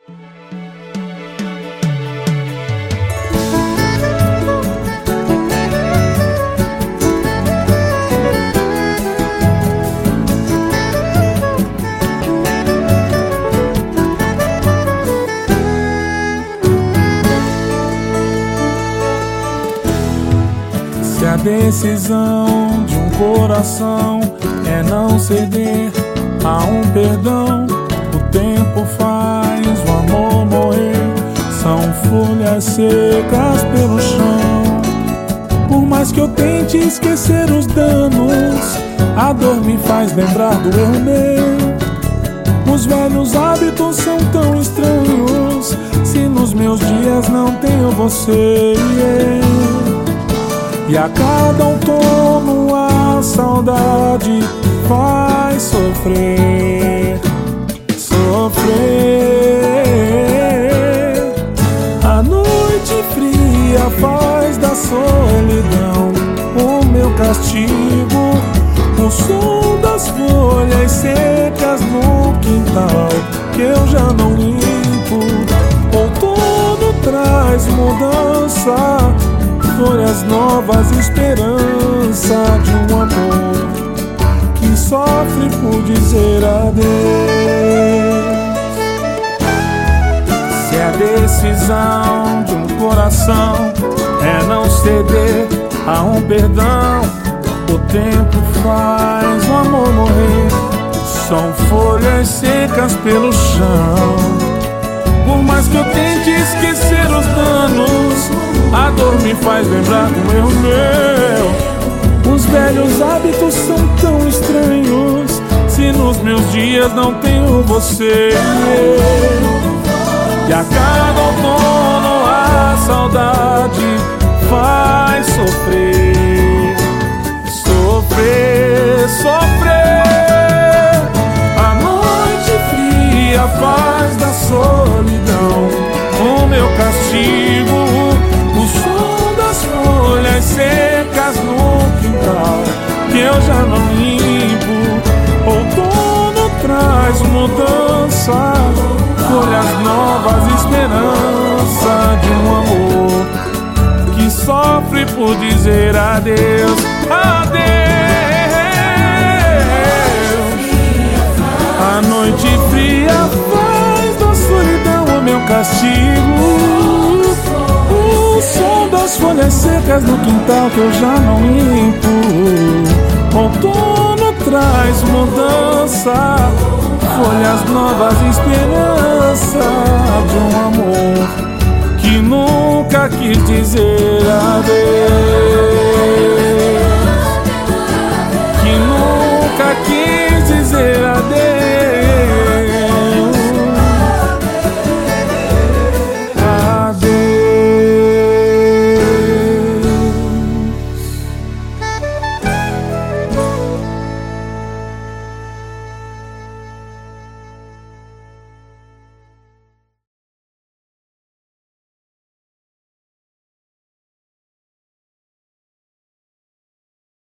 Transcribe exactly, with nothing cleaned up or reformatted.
Se a decisão de um coração é não ceder a um perdão, o tempo faz o amor morrer. São folhas secas pelo chão. Por mais que eu tente esquecer os danos, a dor me faz lembrar do erro meu. Os velhos hábitos são tão estranhos, se nos meus dias não tenho você e eu. E a cada outono a saudade faz sofrer, sofrer. A noite fria faz da solidão o meu castigo. O som das folhas secas no quintal que eu já não limpo. Outono traz mudança, folhas novas, esperança de um amor que sofre por dizer adeus. Se a decisão de um coração é não ceder a um perdão, o tempo faz o amor morrer. São folhas secas pelo chão. Por mais que eu tente esquecer os danos, a dor me faz lembrar do erro meu. Os velhos hábitos são tão estranhos, se nos meus dias não tenho você. E a cada outono a saudade faz sofrer, sofrer, sofrer. A noite fria faz da solidão o meu castigo. O som das folhas secas no quintal que eu já não limpo. Outono traz mudança, folhas novas, esperança de um amor que sofre por dizer adeus, adeus. A noite fria faz da solidão o meu castigo. O som das folhas secas no quintal que eu já não limpo. Outono traz mudança, folhas novas, esperança de um amor que nunca quis dizer